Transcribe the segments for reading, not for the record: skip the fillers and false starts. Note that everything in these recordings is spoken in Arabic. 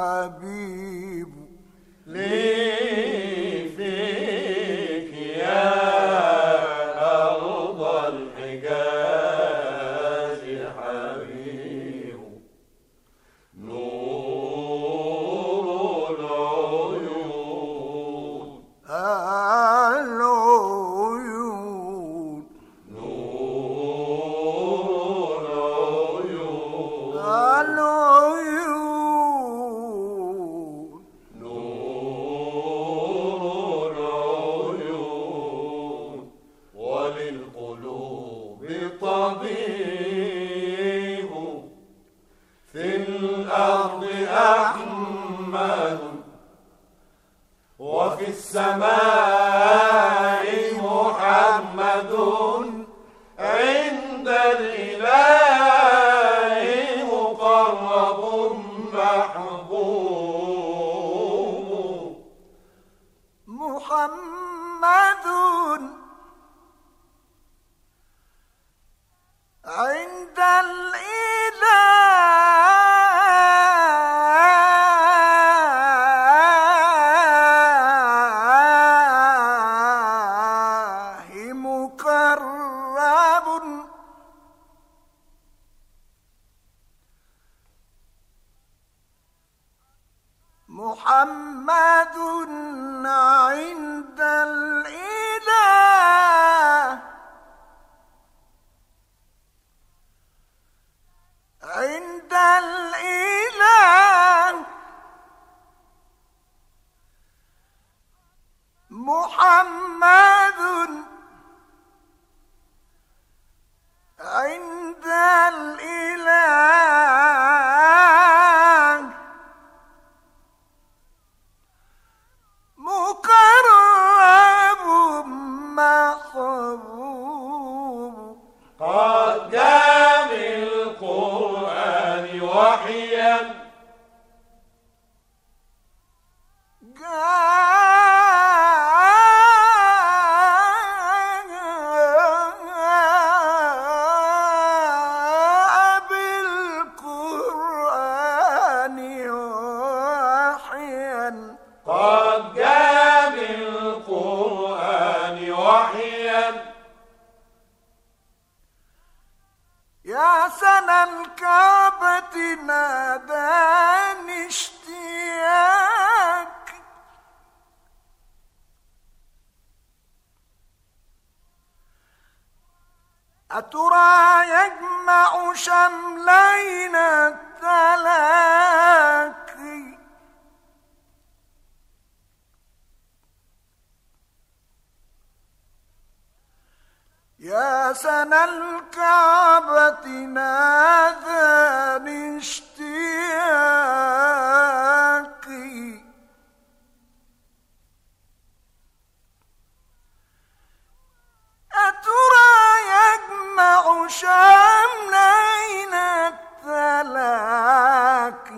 حبيب لي فيك يا أرض الحجاز حبيب نور العيون العيون نور العيون العيون نور العيون وللقلوب طبيب في الأرض أحمد وفي السماء محمد عند الإله مقرب محبوب محمد عند الإله مقرب محمد عند الإله عند الإله محمد عند الإله مقرب محبوب قد جاء بالقرآن وحيا جاء بالقرآن وحيا قد جاء بالقرآن وحيا يا سنى الكعبة ناداني اشتياق أترى يجمع شملين التلاقي يا سنى الكعبة ناداني اشتياقي أترى يجمع شملين التلاقي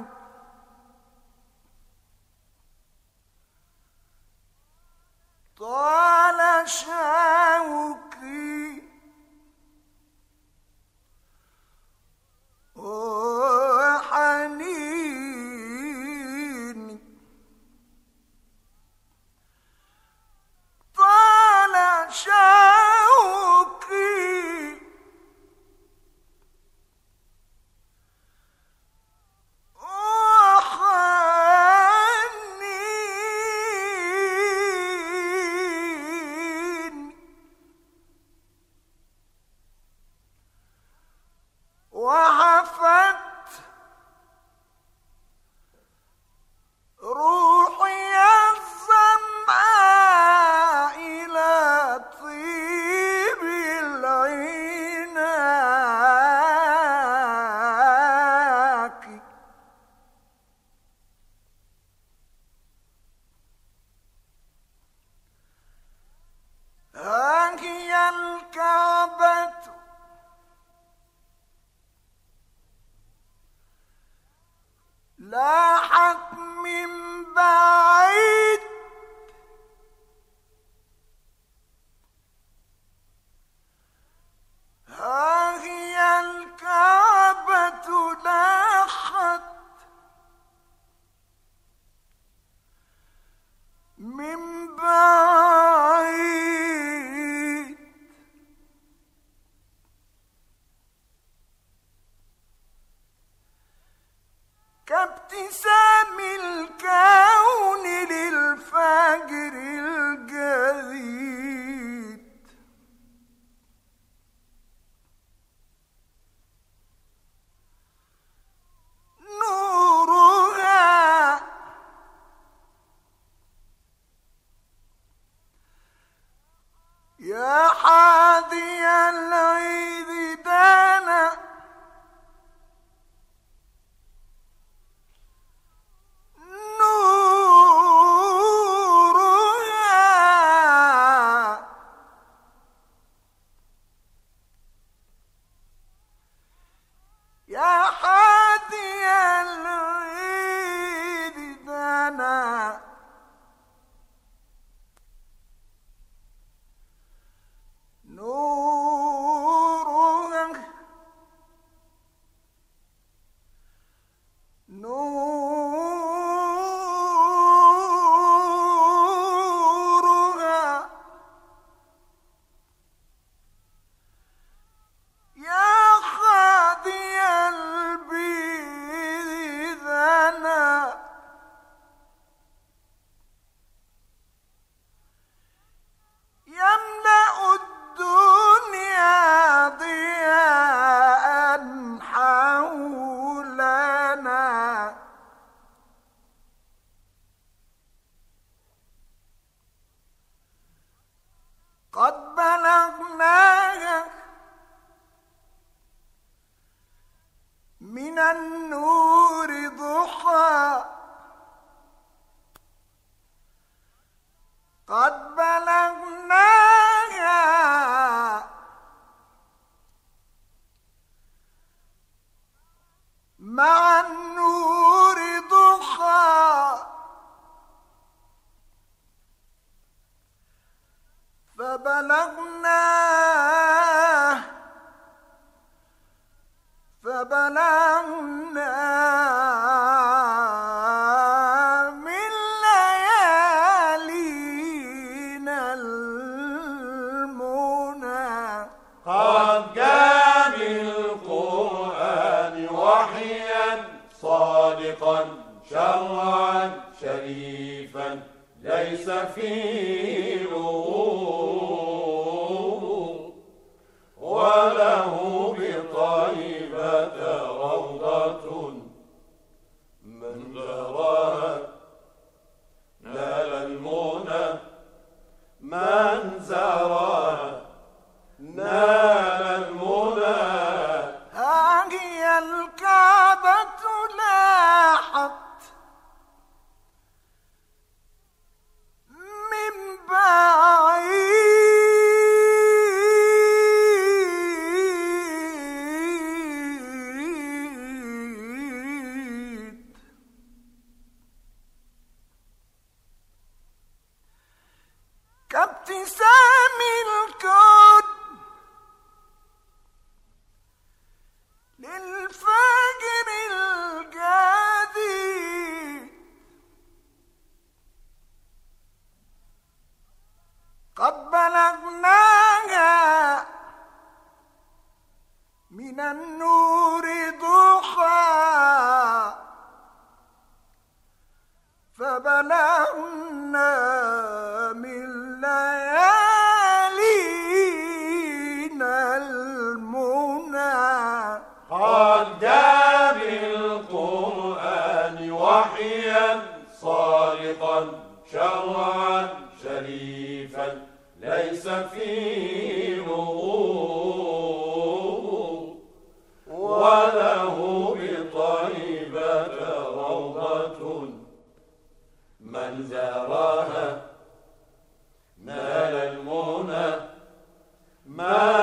طال شوقي وحنيني طال شوقي وحنيني الكون للفجر الجديد. نورها يا حادي العيد دانا، نورها يا حادي العيد دانا، نورها نورها يا خادي البيض ذنا، يملأ الدنيا ضياء حولنا. قد بلغناها من النور ضحى، قد بلغناها مع النور ضحى، فبلغناه من ليالينا المنى. قد جاء بالقرآن وحيا صادقا شرعا شريفا ليس فيه لغوب، وله بطيبة روضة من زارها نال المنى، من زارها نال المنى. ها هي الكعبة لاحت من بعيد، كابتسام الكون للفجر الجديد. قد بلغناها من النور ضحى، فبلغنا من ليالينا المنى. قد جاء بالقرآن وحيا صادقا شرعا شريفا ليس فيه لغوب، وله بطيبة روضة من زارها نال المنى، من